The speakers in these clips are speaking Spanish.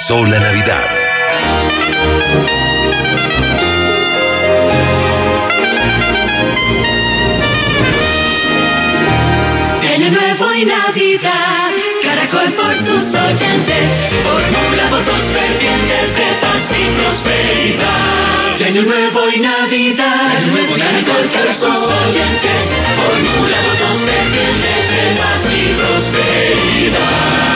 comenzó la Navidad. Año Nuevo y Navidad, Caracol por sus oyentes, formula votos fervientes de paz y prosperidad. Año Nuevo y Navidad, Caracol por sus oyentes, formula votos fervientes de paz y prosperidad.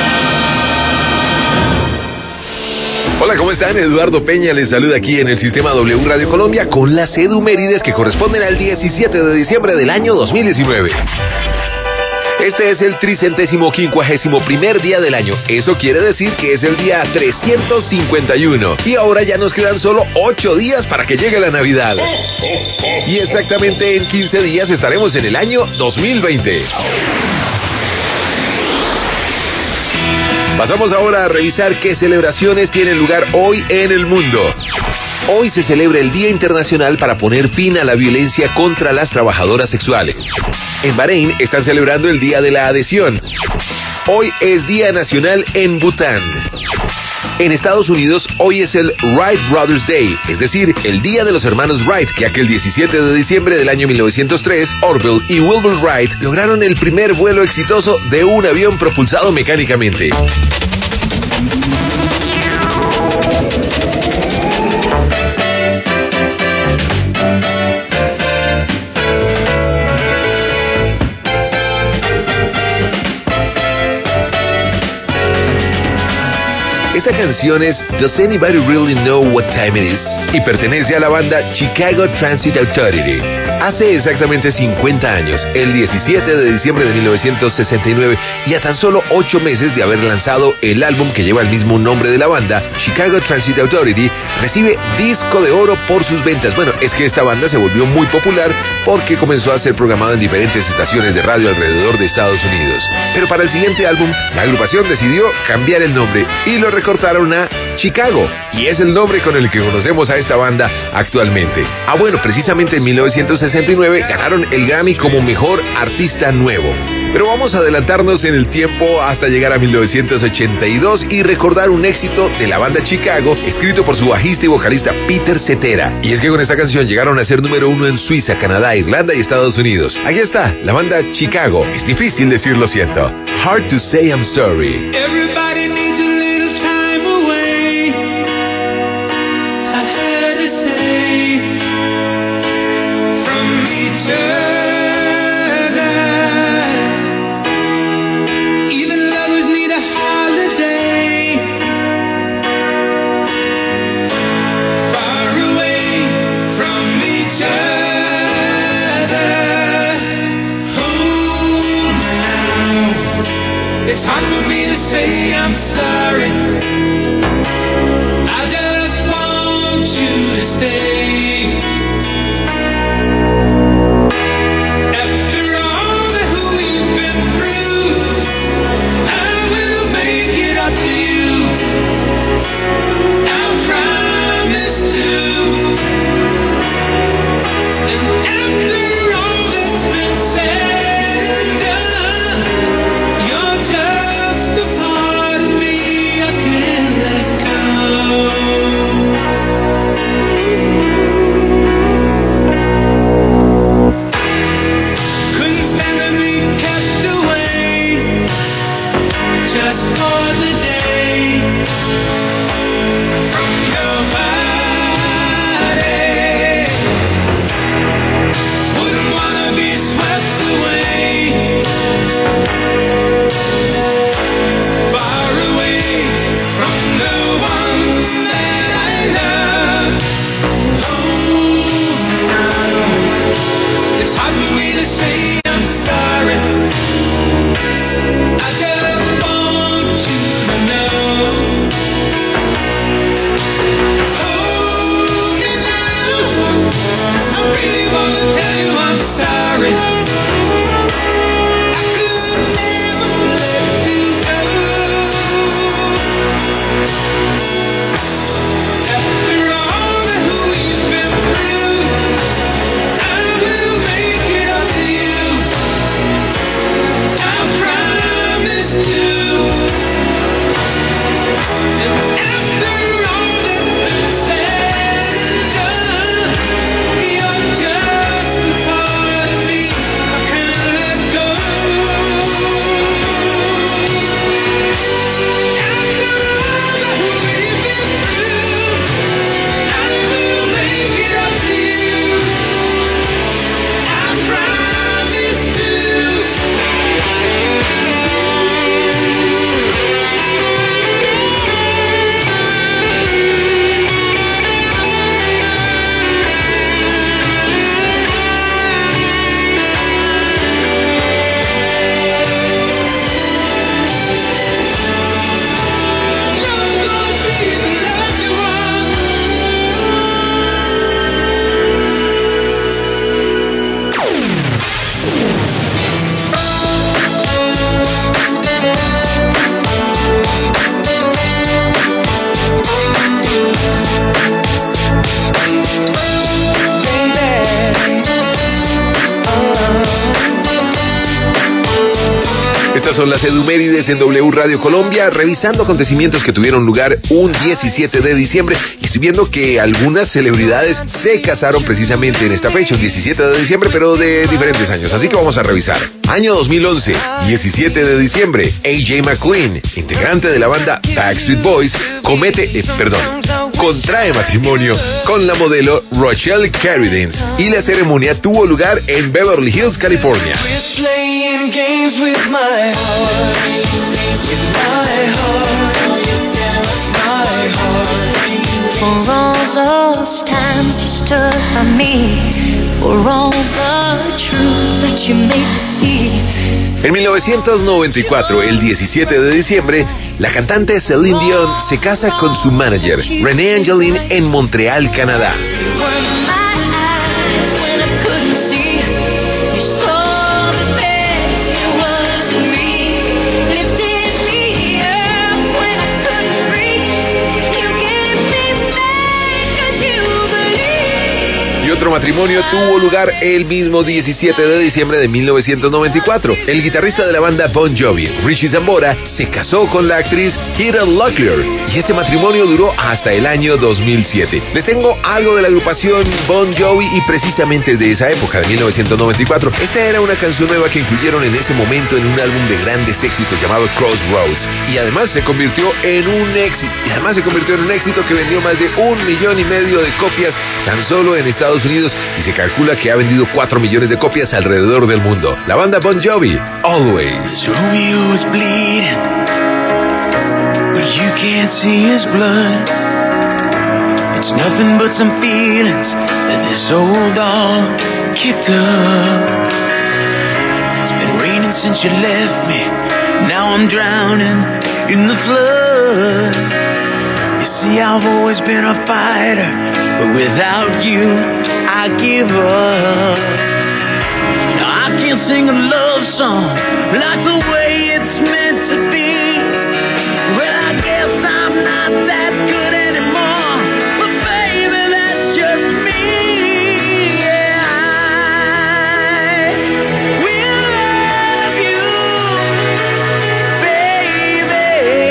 Hola, ¿cómo están? Eduardo Peña les saluda aquí en el Sistema W Radio Colombia con las edumérides que corresponden al 17 de diciembre del año 2019. Este es el 351º día del año. Eso quiere decir que es el día 351. Y ahora ya nos quedan solo 8 días para que llegue la Navidad. Y exactamente en 15 días estaremos en el año 2020. Pasamos ahora a revisar qué celebraciones tienen lugar hoy en el mundo. Hoy se celebra el Día Internacional para poner fin a la violencia contra las trabajadoras sexuales. En Bahrein están celebrando el Día de la Adhesión. Hoy es Día Nacional en Bután. En Estados Unidos, hoy es el Wright Brothers Day, es decir, el Día de los Hermanos Wright, ya que el 17 de diciembre del año 1903, Orville y Wilbur Wright lograron el primer vuelo exitoso de un avión propulsado mecánicamente. Esta canción es Does Anybody Really Know What Time It Is? Y pertenece a la banda Chicago Transit Authority. Hace exactamente 50 años, el 17 de diciembre de 1969, y a tan solo 8 meses de haber lanzado el álbum que lleva el mismo nombre de la banda, Chicago Transit Authority recibe disco de oro por sus ventas. Bueno, es que esta banda se volvió muy popular porque comenzó a ser programada en diferentes estaciones de radio alrededor de Estados Unidos. Pero para el siguiente álbum, la agrupación decidió cambiar el nombre y lo recortaron a Chicago, y es el nombre con el que conocemos a esta banda actualmente. Bueno, precisamente en 1969 ganaron el Grammy como Mejor Artista Nuevo. Pero vamos a adelantarnos en el tiempo hasta llegar a 1982 y recordar un éxito de la banda Chicago, escrito por su bajista y vocalista Peter Cetera. Y es que con esta canción llegaron a ser número 1 en Suiza, Canadá, Irlanda y Estados Unidos. Aquí está, la banda Chicago. Es difícil decir lo siento. Hard to say I'm sorry. Everybody needs a little time away. I had to say from each other. Even lovers need a holiday. Far away from each other. Oh, now it's hard for me to say I'm sorry. I just want you to stay. After all that we've been through, I will make it up to you. I'll promise to. And after all that's been said and done, you're just a part of me I can't let go. Estas son las Edumérides en W Radio Colombia, revisando acontecimientos que tuvieron lugar un 17 de diciembre. Y estoy viendo que algunas celebridades se casaron precisamente en esta fecha, un 17 de diciembre, pero de diferentes años. Así que vamos a revisar. Año 2011, 17 de diciembre, AJ McLean, integrante de la banda Backstreet Boys, contrae matrimonio con la modelo Rochelle Carradine y la ceremonia tuvo lugar en Beverly Hills, California. For all those times you stood by me, for all the truth that you made me see. En 1994, el 17 de diciembre, la cantante Celine Dion se casa con su manager, René Angelin, en Montreal, Canadá. Otro matrimonio tuvo lugar el mismo 17 de diciembre de 1994. El guitarrista de la banda Bon Jovi, Richie Zambora, se casó con la actriz Heather Locklear y este matrimonio duró hasta el año 2007. Les tengo algo de la agrupación Bon Jovi y precisamente es de esa época, de 1994. Esta era una canción nueva que incluyeron en ese momento en un álbum de grandes éxitos llamado Crossroads y además se convirtió en un éxito que vendió más de 1,5 millones de copias tan solo en Estados Unidos y se calcula que ha vendido 4 millones de copias alrededor del mundo. La banda Bon Jovi, Always. Romeo is bleeding, but you can't see his blood. It's nothing but some feelings that this old dog kicked up. It's been raining since you left me, now I'm drowning in the flood. You see, I've always been a fighter, but without you, I give up. Now I can't sing a love song like the way it's meant to be. Well, I guess I'm not that good anymore, but baby, that's just me. Yeah, I will love you, baby.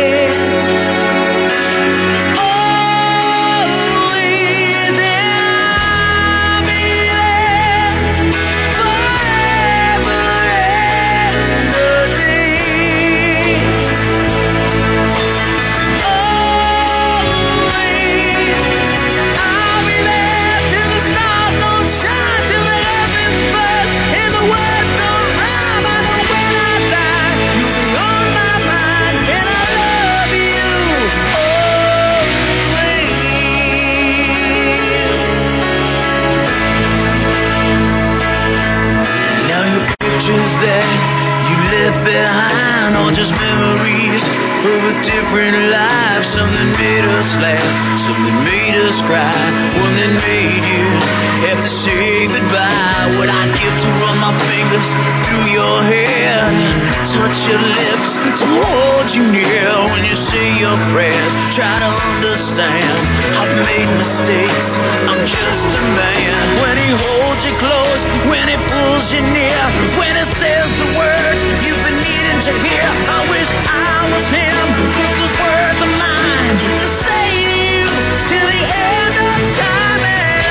Behind all just memories of a different life. Something made us laugh, something made us cry, one that made you have to say goodbye. What I'd give to run my fingers through your hair, touch your lips, to hold you near when you say your prayers. Try to understand, I've made mistakes, I'm just a man. When he holds you close, when he pulls you near, when he says the words you've been needing to hear. I wish I was him, with those words of mine to say to you till the end of time. And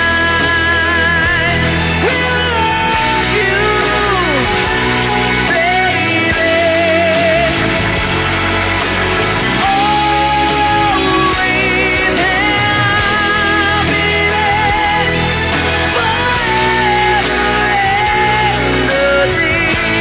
I will love you, baby. Always, and I'll be there forever and a day.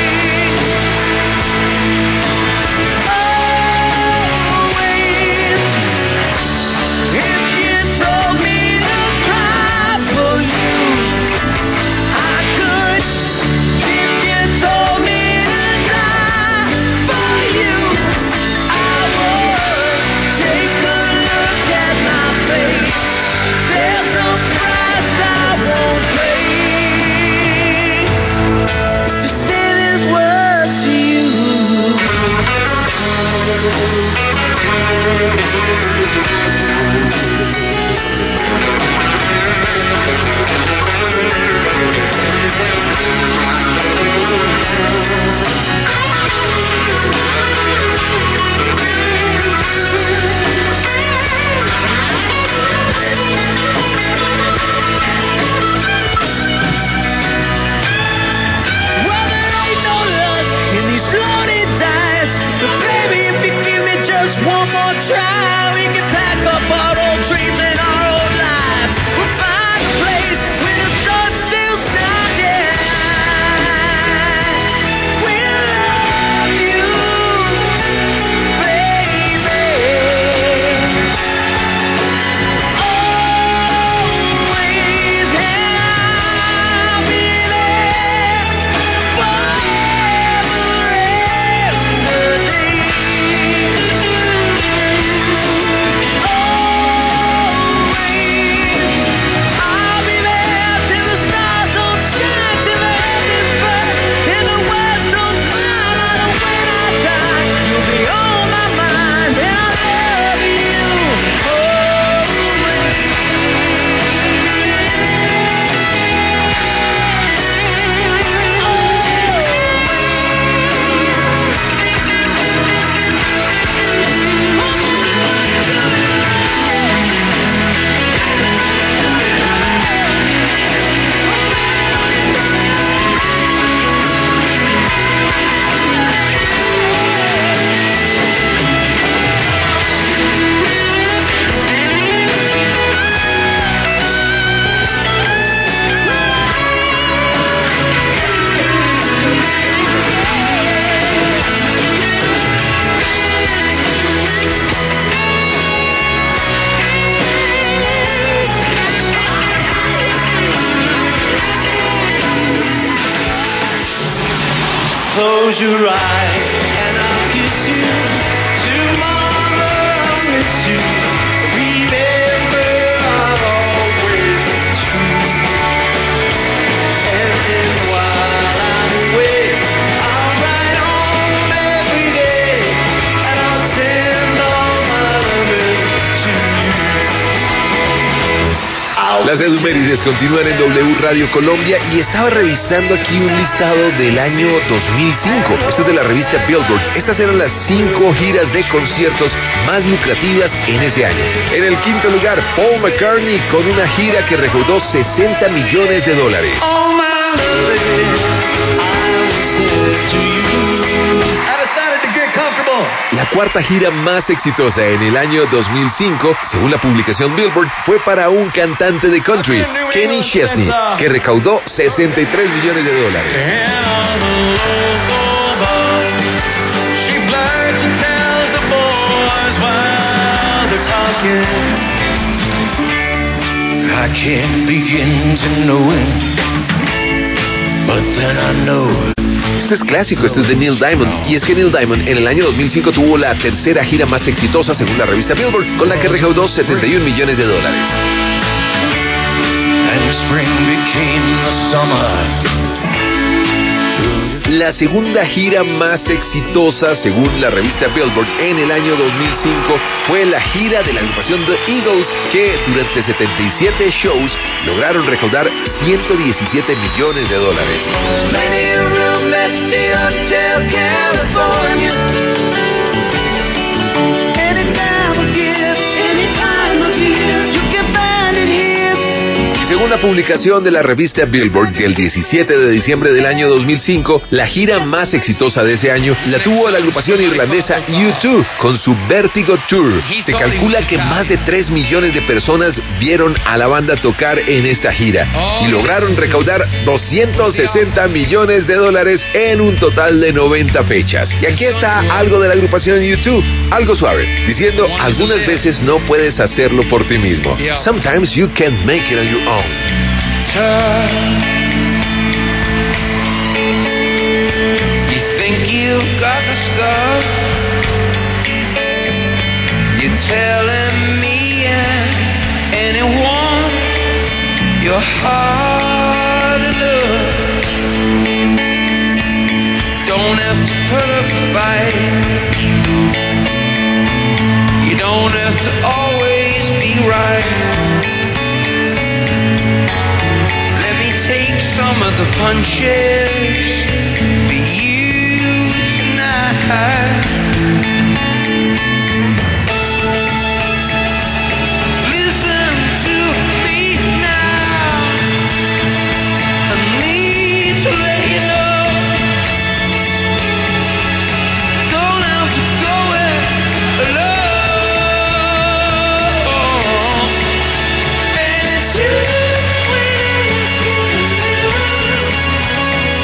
close your eyes and I'll kiss you. Tomorrow I'll miss you. Remember, I'll always be true. And then while I'm away, I'll write home every day and I'll send all my loving to you. Las efemérides continúan en W Radio Colombia y estaba revisando aquí un listado del año 2005. Esto es de la revista Billboard. Estas eran las 5 giras de conciertos más lucrativas en ese año. En el quinto lugar, Paul McCartney con una gira que recaudó $60 millones. All my loving, I will send to you. I decided to get comfortable. La cuarta gira más exitosa en el año 2005, según la publicación Billboard, fue para un cantante de country, Kenny Chesney, que recaudó $63 millones. And on the local bar, she flirts and tells the boys while they're talking. I can't begin to know it, but then I know. Esto es clásico, esto es de Neil Diamond. Y es que Neil Diamond en el año 2005 tuvo la tercera gira más exitosa según la revista Billboard, con la que recaudó $71 millones. And spring became the summer. La segunda gira más exitosa según la revista Billboard en el año 2005 fue la gira de la agrupación The Eagles, que durante 77 shows lograron recaudar $117 millones. Many a room at the Hotel California. Any time of year, any time of year, you can find it here. Y según la publicación de la revista Billboard, el 17 de diciembre del año 2005, la gira más exitosa de ese año la tuvo la agrupación irlandesa U2 con su Vertigo Tour. Se calcula que más de 3 millones de personas vieron a la banda tocar en esta gira y lograron recaudar $260 millones en un total de 90 fechas. Y aquí está algo de la agrupación U2, algo suave, diciendo: algunas veces no puedes hacerlo por ti mismo. Sometimes you can't make it on your own. You think you've got the stuff? You're telling me and anyone you're hard enough. Don't have to put up a fight. You don't have to always be right. Let me take some of the punches for you tonight. Listen to me now. I need to let you know. Don't have to go it alone. And it's you.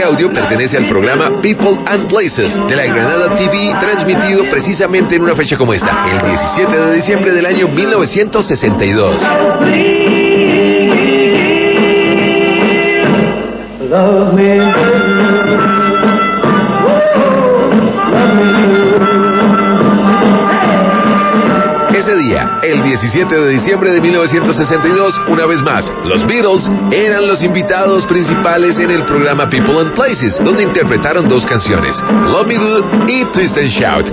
audio pertenece al programa People and Places de la Granada TV, transmitido precisamente en una fecha como esta, el 17 de diciembre del año 1962. Love me. Ese día, el 17 de diciembre de 1962, una vez más, los Beatles eran los invitados principales en el programa People and Places, donde interpretaron dos canciones, Love Me Do y Twist and Shout.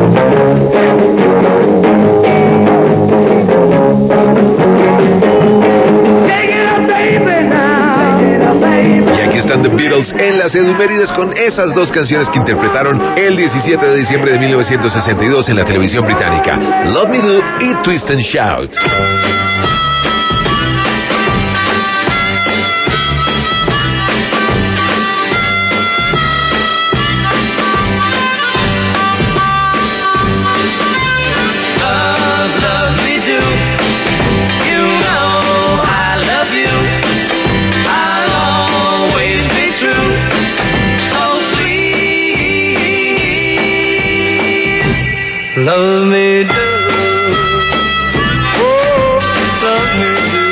Y aquí están The Beatles en las Edumérides con esas dos canciones que interpretaron el 17 de diciembre de 1962 en la televisión británica, Love Me Do y Twist and Shout. Love me do, oh, love me do.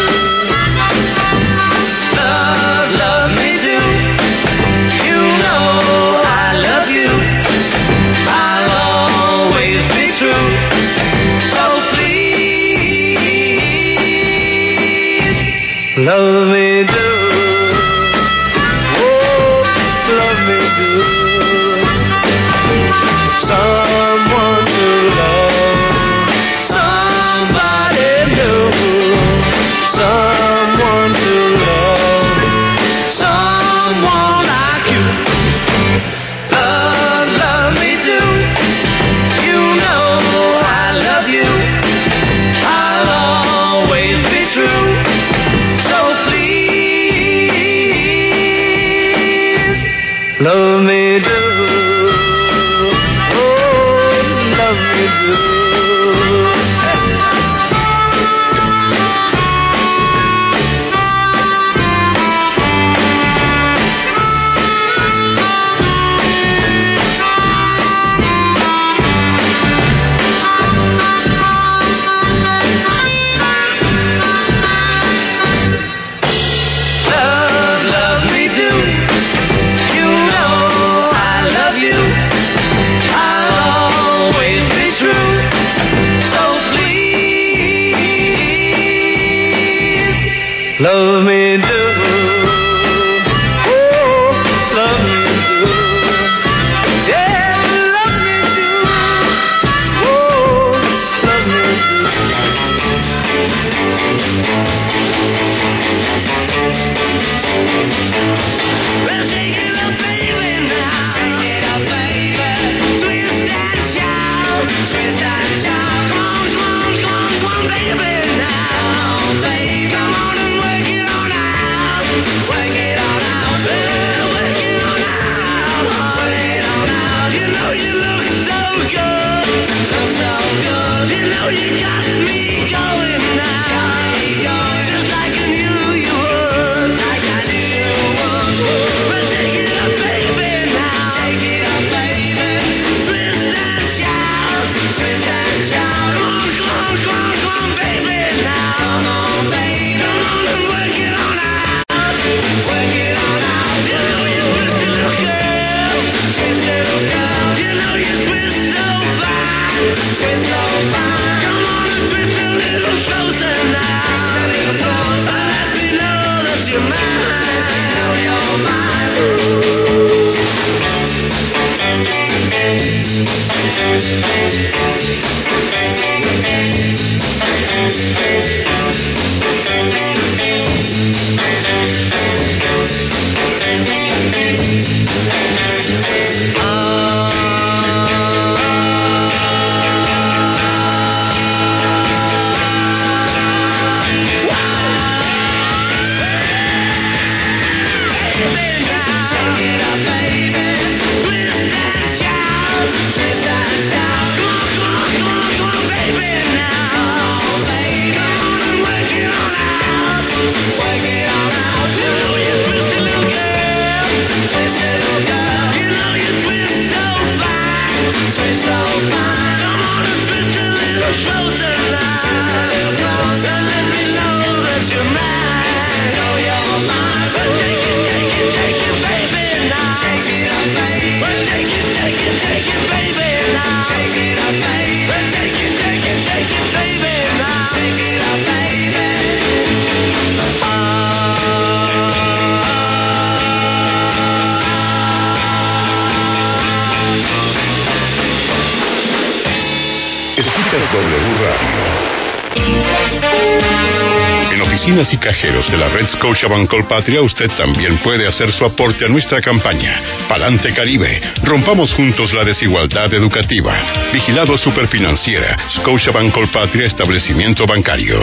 Love me do. You know I love you. I'll always be true. So please, love me do. Oh, love me do. Someone to love, somebody new. Someone to love, someone like you. Love me do. You know I love you. I'll always be true. So please, love me do. Love me do. You know W Radio. En oficinas y cajeros de la red Scotiabank Colpatria, usted también puede hacer su aporte a nuestra campaña Palante Caribe. Rompamos juntos la desigualdad educativa. Vigilado Superfinanciera, Scotiabank Colpatria, establecimiento bancario.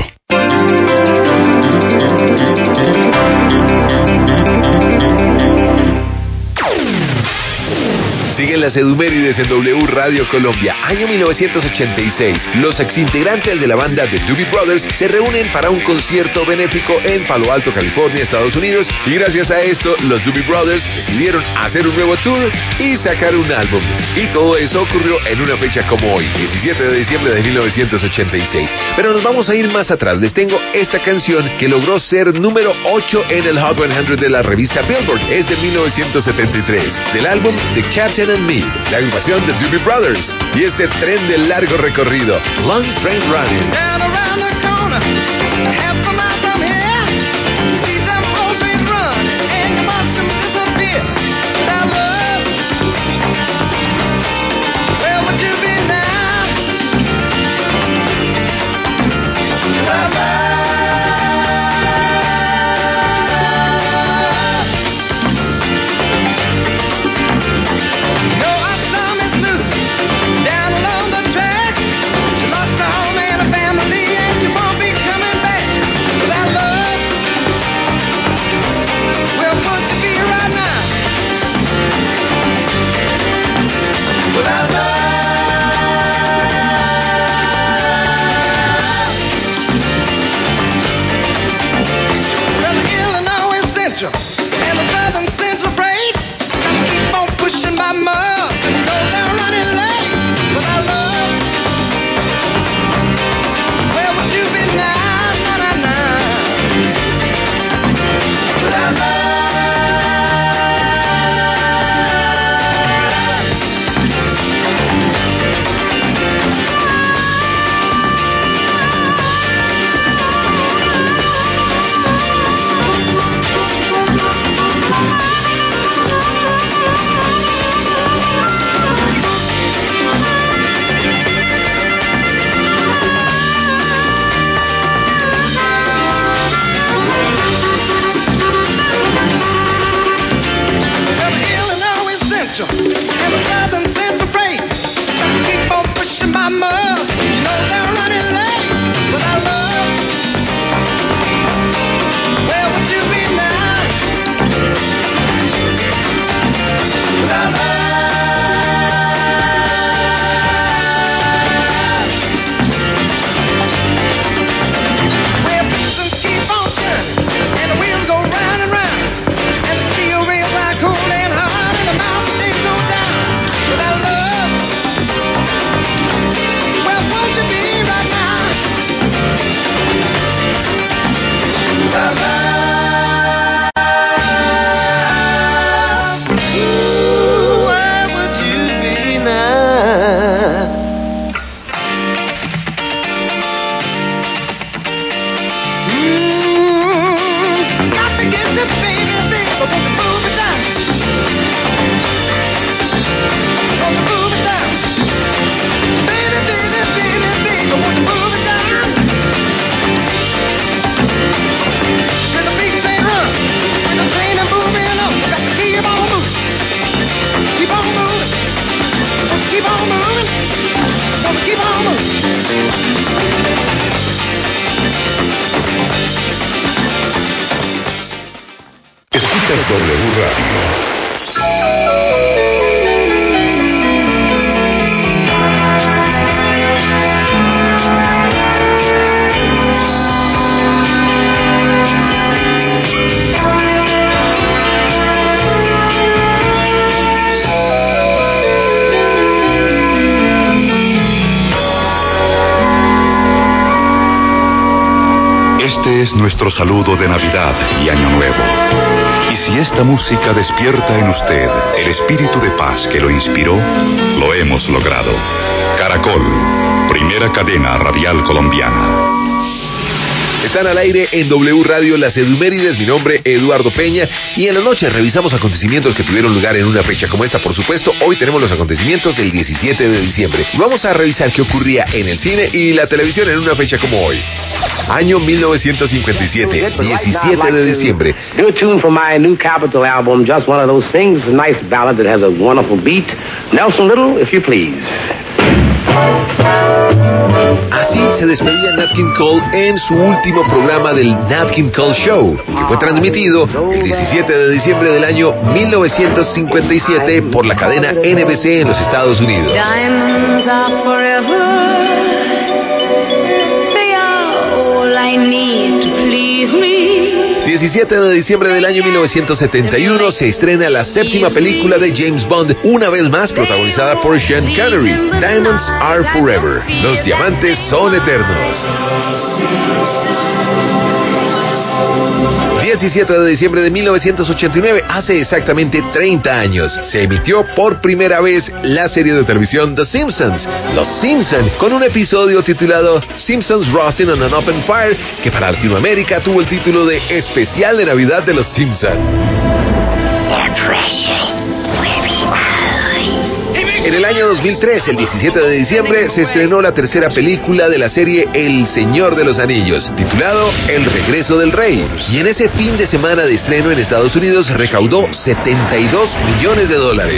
Siguen las Edumérides en W Radio Colombia. Año 1986. Los exintegrantes de la banda The Doobie Brothers se reúnen para un concierto benéfico en Palo Alto, California, Estados Unidos. Y gracias a esto, los Doobie Brothers decidieron hacer un nuevo tour y sacar un álbum. Y todo eso ocurrió en una fecha como hoy, 17 de diciembre de 1986. Pero nos vamos a ir más atrás. Les tengo esta canción que logró ser número 8 en el Hot 100 de la revista Billboard. Es de 1973, del álbum The Captain and Me, la agrupación de Doobie Brothers, y este tren de largo recorrido, Long Train Running. Down around the corner, half a mile from here, see them old trains run, and you watch them disappear. Without love, where would you be now? Without love. And the Southern Central Freight keep on pushing by miles, and you know they're running late. Without love, where would you be now? Nah, nah, nah. Without and the Southern Central Freight keep on pushing my mud. You know they're running late. Without love, where would you be now? Without love. Well, pistons keep on turning, and the wheels go round and round, and the steel rails are cold and hard, and the mountains they go down. Without love, where won't you be right now? Without love, ooh, where would you be now? Got to get the baby, baby, won't you move it down? Won't you move it down? Baby, baby, baby, baby, won't you move it down? When the big train runs, when the train is moving up, we got to keep on moving. Keep on moving. Keep on moving. Keep on moving. Escuchas W Radio. Este es nuestro saludo de Navidad y Año Nuevo. Y si esta música despierta en usted el espíritu de paz que lo inspiró, lo hemos logrado. Caracol, primera cadena radial colombiana. Están al aire en W Radio Las Edumérides. Mi nombre, Eduardo Peña. Y en la noche revisamos acontecimientos que tuvieron lugar en una fecha como esta, por supuesto. Hoy tenemos los acontecimientos del 17 de diciembre. Y vamos a revisar qué ocurría en el cine y la televisión en una fecha como hoy. Año 1957, 17 de diciembre. Do a tune for my new Capitol album, Just One of Those Things. A nice ballad that has a wonderful beat. Nelson Little, if you please. Así se despedía Nat King Cole en su último programa del Nat King Cole Show, que fue transmitido el 17 de diciembre del año 1957 por la cadena NBC en los Estados Unidos. Diamonds are forever. They are all I need to please me. 17 de diciembre del año 1971 se estrena la séptima película de James Bond, una vez más protagonizada por Sean Connery. Diamonds Are Forever. Los diamantes son eternos. 17 de diciembre de 1989, hace exactamente 30 años, se emitió por primera vez la serie de televisión The Simpsons. Los Simpsons, con un episodio titulado Simpsons Roasting on an Open Fire, que para Latinoamérica tuvo el título de Especial de Navidad de los Simpsons. En el año 2003, el 17 de diciembre, se estrenó la tercera película de la serie El Señor de los Anillos, titulado El Regreso del Rey. Y en ese fin de semana de estreno en Estados Unidos recaudó $72 millones.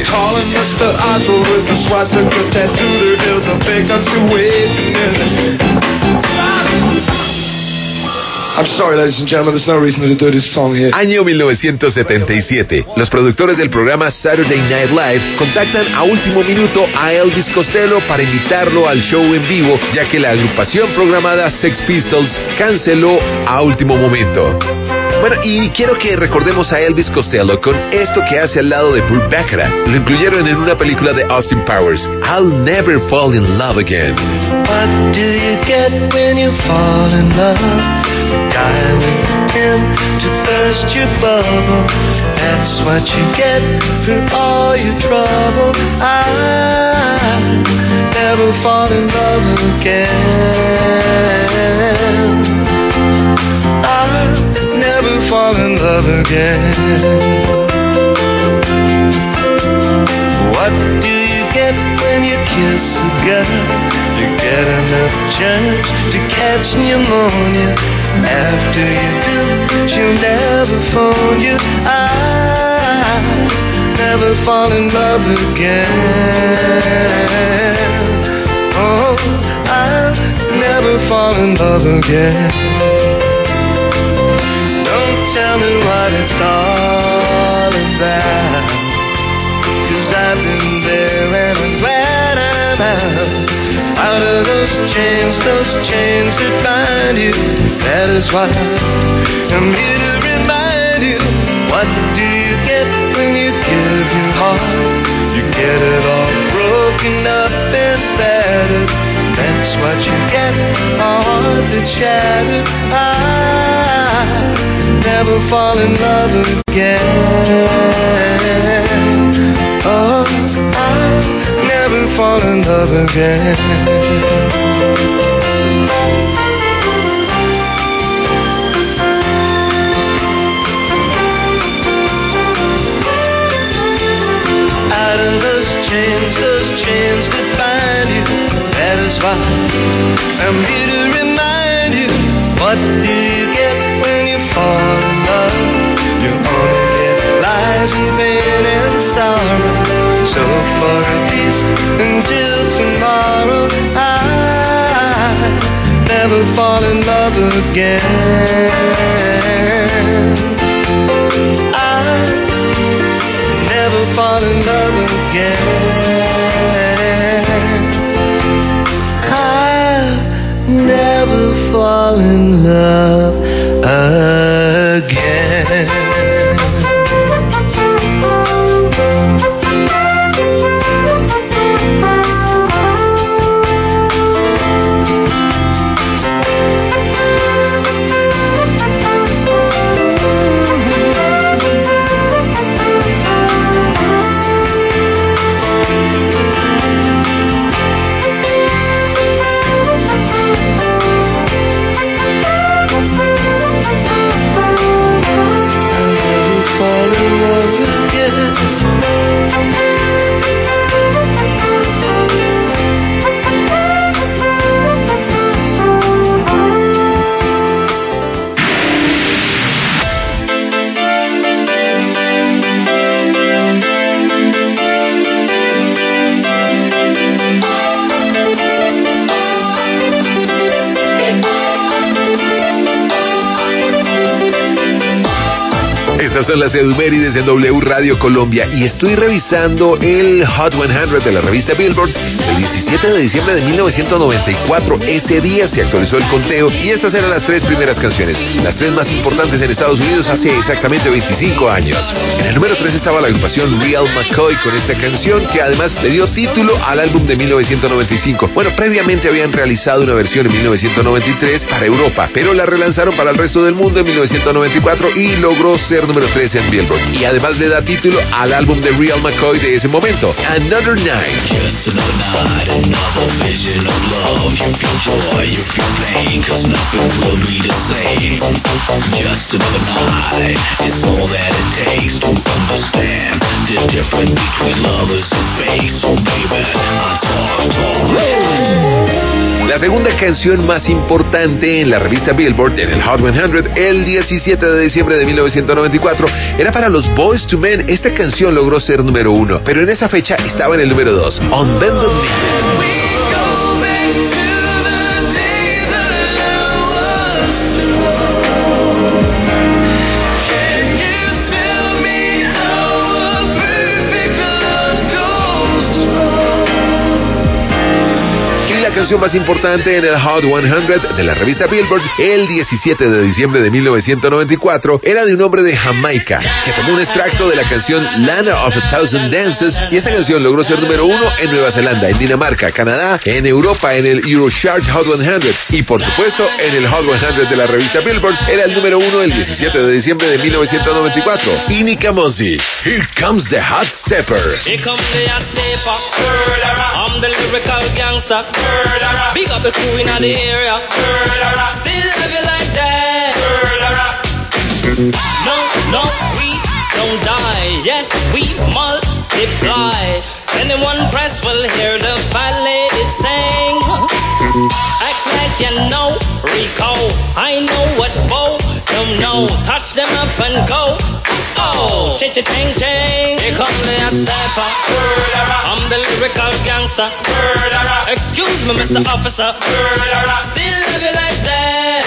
I'm sorry, ladies and gentlemen, there's no reason to do this song here. Año 1977. Los productores del programa Saturday Night Live contactan a último minuto a Elvis Costello para invitarlo al show en vivo, ya que la agrupación programada Sex Pistols canceló a último momento. Bueno, y quiero que recordemos a Elvis Costello con esto que hace al lado de Burt Bacharach. Lo incluyeron en una película de Austin Powers, I'll Never Fall in Love Again. What do you get when you fall in love? Guy with him to burst your bubble. That's what you get for all your trouble. I never fall in love again. I never fall in love again. What do you get when you kiss a girl? You get enough chance to catch pneumonia. After you do, she'll never phone you. I never fall in love again. Oh, I'll never fall in love again. Don't tell me what it's all about, 'cause I've been there and I'm glad I'm out of those chains that bind you. That is why I'm here to remind you. What do you get when you give your heart? You get it all broken up and battered. That's what you get, a heart that's shattered. I never fall in love again. Oh, I never fall in love again. Out of those chains that bind you. That is why I'm here to remind you. What do you get when you fall in love? You only get lies and pain and sorrow. So for at least until tomorrow, I never fall in love again. I never fall in love again. I never fall in love again. Estas son las Edumérides en W Radio Colombia y estoy revisando el Hot 100 de la revista Billboard el 17 de diciembre de 1994. Ese día se actualizó el conteo y estas eran las 3 primeras canciones, las 3 más importantes en Estados Unidos hace exactamente 25 años. En el número 3 estaba la agrupación Real McCoy con esta canción que además le dio título al álbum de 1995. Bueno, previamente habían realizado una versión en 1993 para Europa, pero la relanzaron para el resto del mundo en 1994 y logró ser número 3 en Billboard. Y además le da título al álbum de Real McCoy de ese momento, Another Night. Just another night, another vision of love. You feel joy, you feel pain, 'cause nothing will be the same. Just another night, it's all that it takes to understand the difference between lovers and fake. So baby, La segunda canción más importante en la revista Billboard, en el Hot 100, el 17 de diciembre de 1994, era para los Boyz II Men. Esta canción logró ser número 1, pero en esa fecha estaba en el número 2, On Bended Knee. La canción más importante en el Hot 100 de la revista Billboard el 17 de diciembre de 1994 era de un hombre de Jamaica que tomó un extracto de la canción Land of a Thousand Dances y esta canción logró ser número 1 en Nueva Zelanda, en Dinamarca, Canadá, en Europa, en el Eurochart Hot 100 y por supuesto en el Hot 100 de la revista Billboard era el número 1 el 17 de diciembre de 1994. Inika Mozzi, Here Comes the Hot Stepper. Here comes the hot stepper. I'm the lyrical gangster. Big up the crew in the area. Still love you like that. No, we don't die. Yes, we multiply. Anyone press will hear the fat lady sing. Act like you know Rico. I know what Bo don't know. Touch them up and go. Oh, ching-ching-ching. Here comes the hot stepper. I'm the lyrical gangster. Excuse me, Mr. Officer. Still love you like that.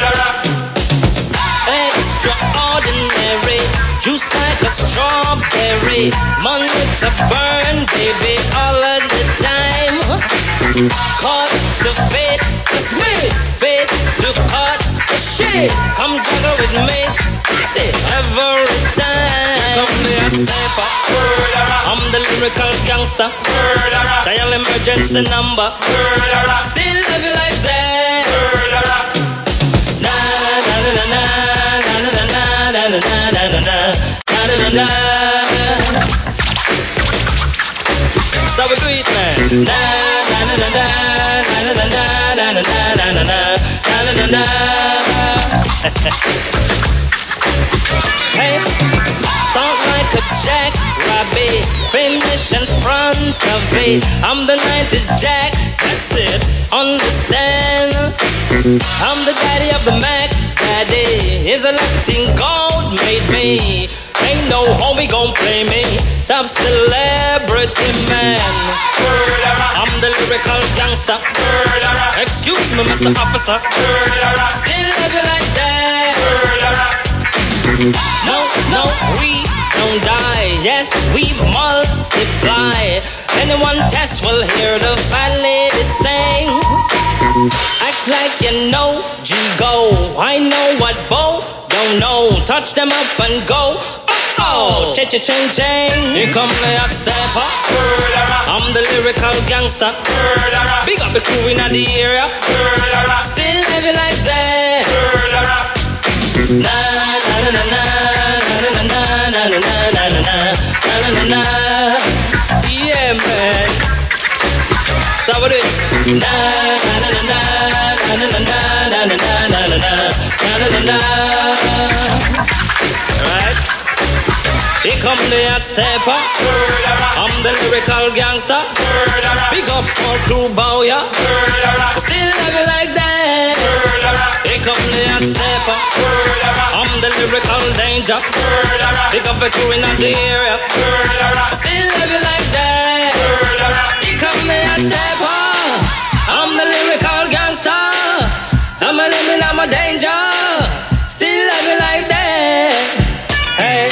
Extraordinary. Juice like a strawberry. Money to burn, baby, all of the time. Caught to fate, just me. Fate to cut the shit. Come juggle with me. Every time. Come the hot stepper. I'm the lyrical gangster. Dial emergency number. Still love you like that. Na na na na na na na na na na na na na. So we do it, man. Na na na na na na na na na na na na na na. Hey, sound like a jackrabbit, finish in front of it. I'm the 90s Jack, that's it, understand? I'm the daddy of the Mac, daddy. Is a Latin gold made me. Ain't no homie gon' play me. Top celebrity man. I'm the lyrical gangster. Excuse me, Mr. Officer. Still love you like that. No, we don't die. Yes, we multiply. Anyone test will hear the fat lady sing. Act like you know G-Go. I know what Bo don't know. Touch them up and go. Oh, cha-cha-ching-ching. Here come the hot stepper. I'm the lyrical gangster. Big up the crew in the area. Still love you like that. Na na na na na na na na na na na. Yeah, man. So what it? Na na na na na na na na na na na. Right. Here come the hot stepper. I'm the lyrical gangster. Big up for crew bow, yeah. Still love you like that. Here come the hot stepper. I'm the lyrical danger. Big up the crew in the area. Still love you like that. Here come the hot stepper. I'm the lyrical gangster. I'm a living, I'm a danger. Still love you like that. Hey.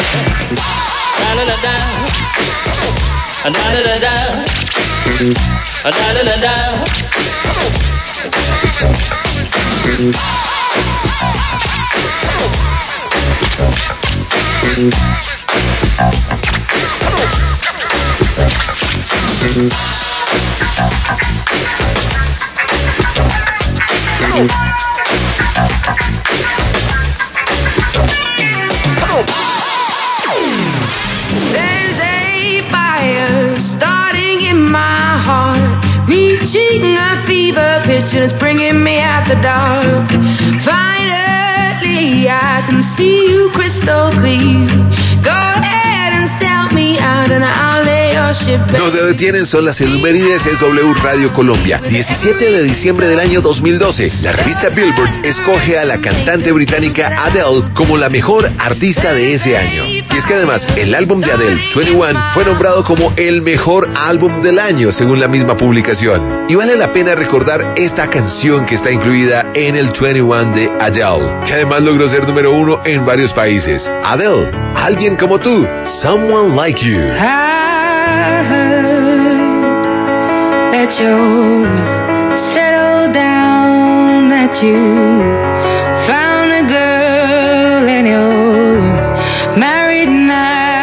There's a fire starting in my heart, reaching a fever pitch and it's bringing me out the dark. Finally, I can see you crystal clear. Go ahead and sell me out and I'll lay your ship bare. No se detienen, son las efemérides W Radio Colombia. 17 de diciembre del año 2012, la revista Billboard escoge a la cantante británica Adele como la mejor artista de ese año. Y es que además, el álbum de Adele, 21, fue nombrado como el mejor álbum del año, según la misma publicación. Y vale la pena recordar esta canción que está incluida en el 21 de Adele, que además logró ser número 1 en varios países. Adele, Alguien como tú, Someone Like You. I heard that you settled down, that you found a girl and you're married now.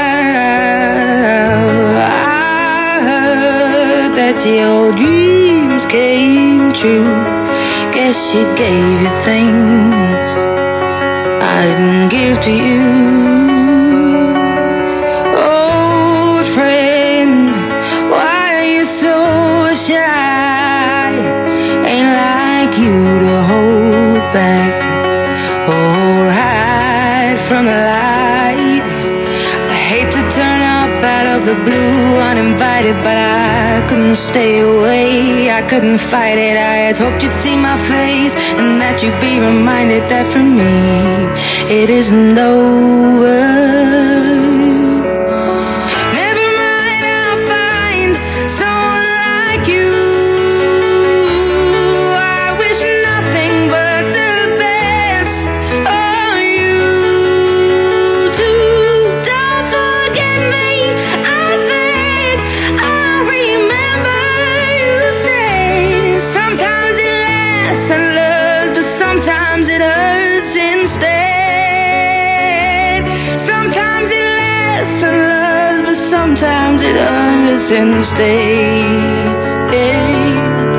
I heard that your dreams came true. Guess she gave you things I didn't give to you. Back or hide from the light. I hate to turn up out of the blue uninvited, but I couldn't stay away. I couldn't fight it. I had hoped you'd see my face and that you'd be reminded that for me it isn't over. Sometimes it hurts and stays.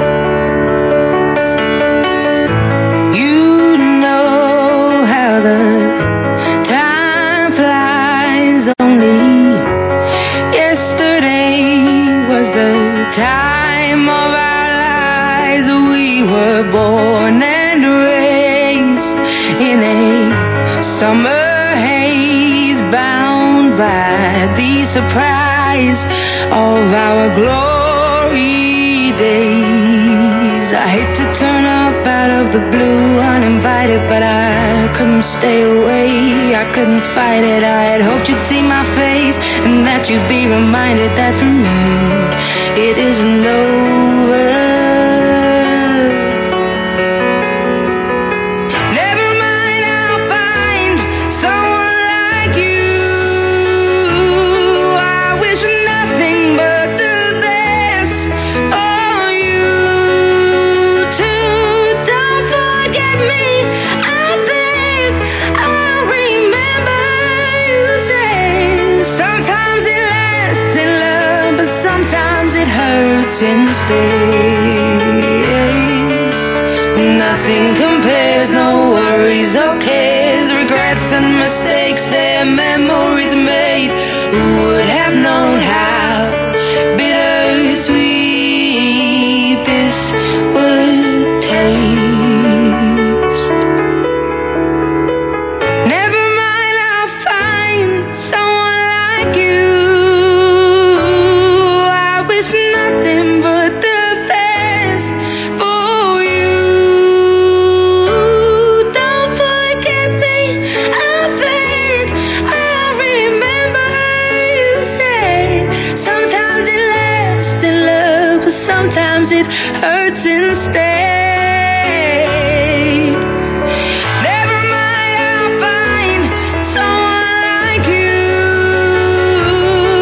You know how the time flies. Only yesterday was the time of our lives. We were born and raised in a summer haze, bound by the surprise of our glory days. I hate to turn up out of the blue uninvited, but I couldn't stay away. I couldn't fight it. I had hoped you'd see my face and that you'd be reminded that for me it isn't over. Nothing compares, no worries or cares, regrets and mistakes, their memories made. Who would have known how bittersweet this would taste? Never mind, I'll find someone like you. I wish nothing but the it hurts instead. Never mind, I'll find someone like you.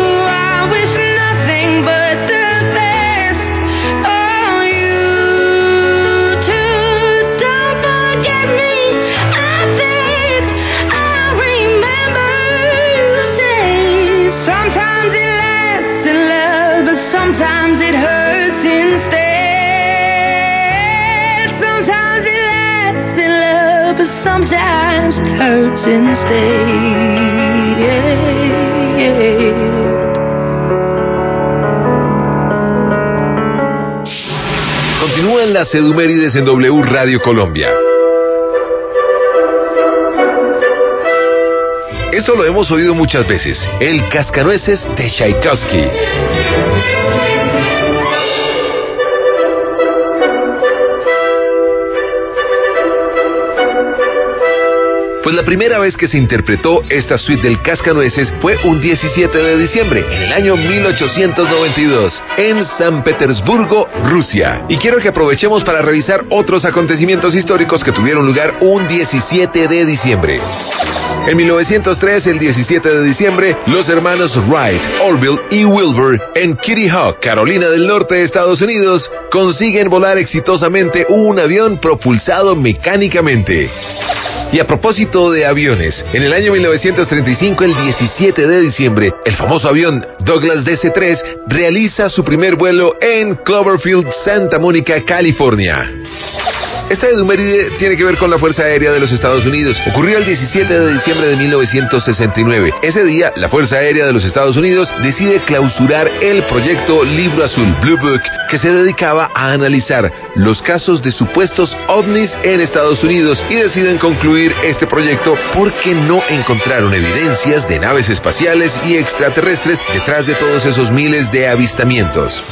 hurts instead. Continúan las Edumérides en W Radio Colombia. Eso lo hemos oído muchas veces, el Cascanueces de Tchaikovsky. Pues la primera vez que se interpretó esta suite del Cascanueces fue un 17 de diciembre, en el año 1892, en San Petersburgo, Rusia. Y quiero que aprovechemos para revisar otros acontecimientos históricos que tuvieron lugar un 17 de diciembre. En 1903, el 17 de diciembre, los hermanos Wright, Orville y Wilbur, en Kitty Hawk, Carolina del Norte, Estados Unidos, consiguen volar exitosamente un avión propulsado mecánicamente. Y a propósito de aviones, en el año 1935, el 17 de diciembre, el famoso avión Douglas DC-3 realiza su primer vuelo en Cloverfield, Santa Mónica, California. Esta eduméride tiene que ver con la Fuerza Aérea de los Estados Unidos. Ocurrió el 17 de diciembre de 1969. Ese día, la Fuerza Aérea de los Estados Unidos decide clausurar el proyecto Libro Azul, Blue Book, que se dedicaba a analizar los casos de supuestos ovnis en Estados Unidos, y deciden concluir este proyecto porque no encontraron evidencias de naves espaciales y extraterrestres detrás de todos esos miles de avistamientos.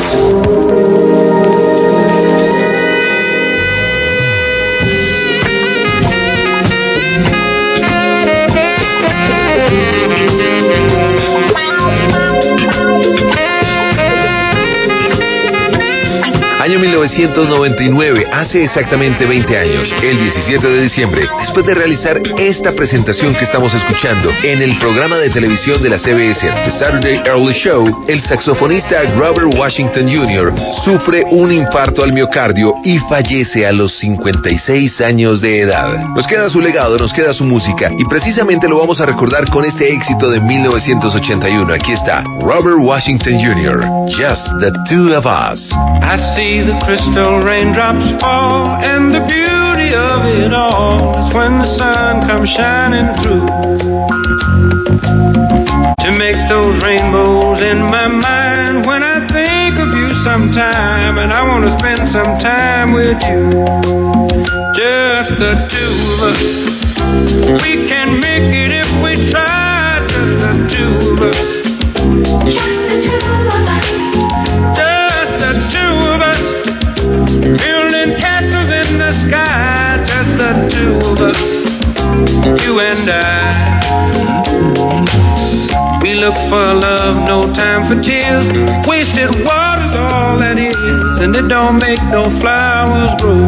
Año 1999, hace exactamente 20 años, el 17 de diciembre, después de realizar esta presentación que estamos escuchando en el programa de televisión de la CBS, The Saturday Early Show, el saxofonista Grover Washington Jr. sufre un infarto al miocardio y fallece a los 56 años de edad. Nos queda su legado, nos queda su música, y precisamente lo vamos a recordar con este éxito de 1981. Aquí está Grover Washington Jr., Just the Two of Us. I see the crystal raindrops fall, and the beauty of it all is when the sun comes shining through to make those rainbows in my mind. When I think of you sometime, and I want to spend some time with you, just the two of us. We can make it if we try, just the two of us. Just the two of us. Just the two of us. Building castles in the sky, just the two of us, you and I. We look for love, no time for tears. Wasted water's all that is, and it don't make no flowers grow.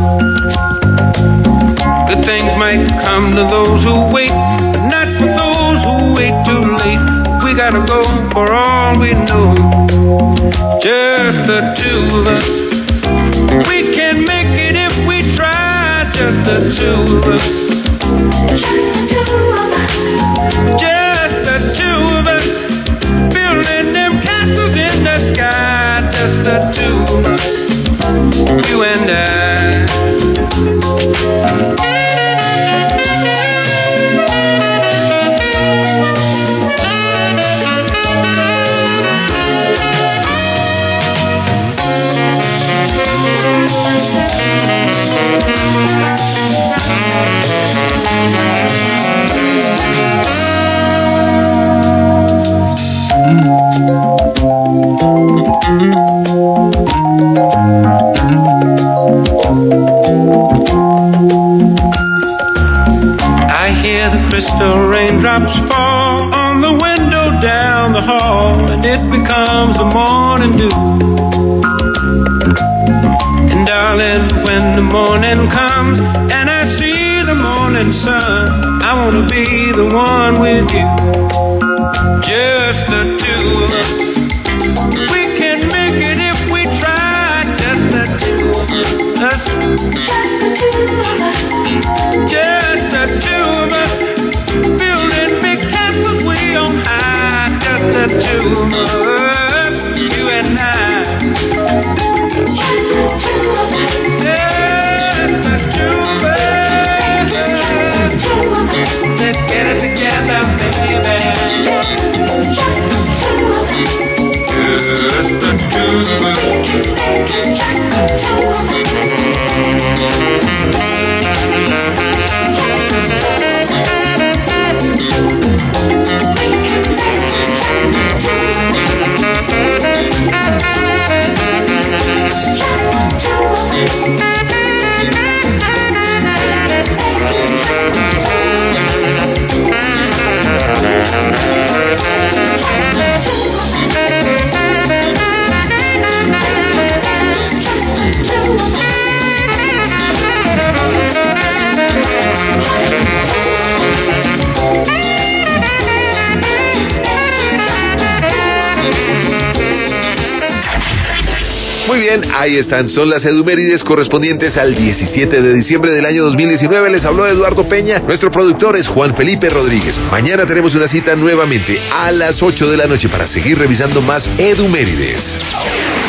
Good things might come to those who wait, but not for those who wait too late. We gotta go for all we know, just the two of us. We can make it if we try, just the two of us. Just the two of us. Building them castles in the sky, just the two of us. You and I. Crystal raindrops fall on the window down the hall, and it becomes the morning dew. And darling, when the morning comes and I see the morning sun, I want to be the one with you, just the two of us. We can make it if we try, just the two of us. Just the two of us. Building big castles way on high, just the two of us, you and I. Just the two of us. Just the two of us. Muy bien, ahí están, son las edumérides correspondientes al 17 de diciembre del año 2019. Les habló Eduardo Peña, nuestro productor es Juan Felipe Rodríguez. Mañana tenemos una cita nuevamente a las 8 de la noche para seguir revisando más edumérides.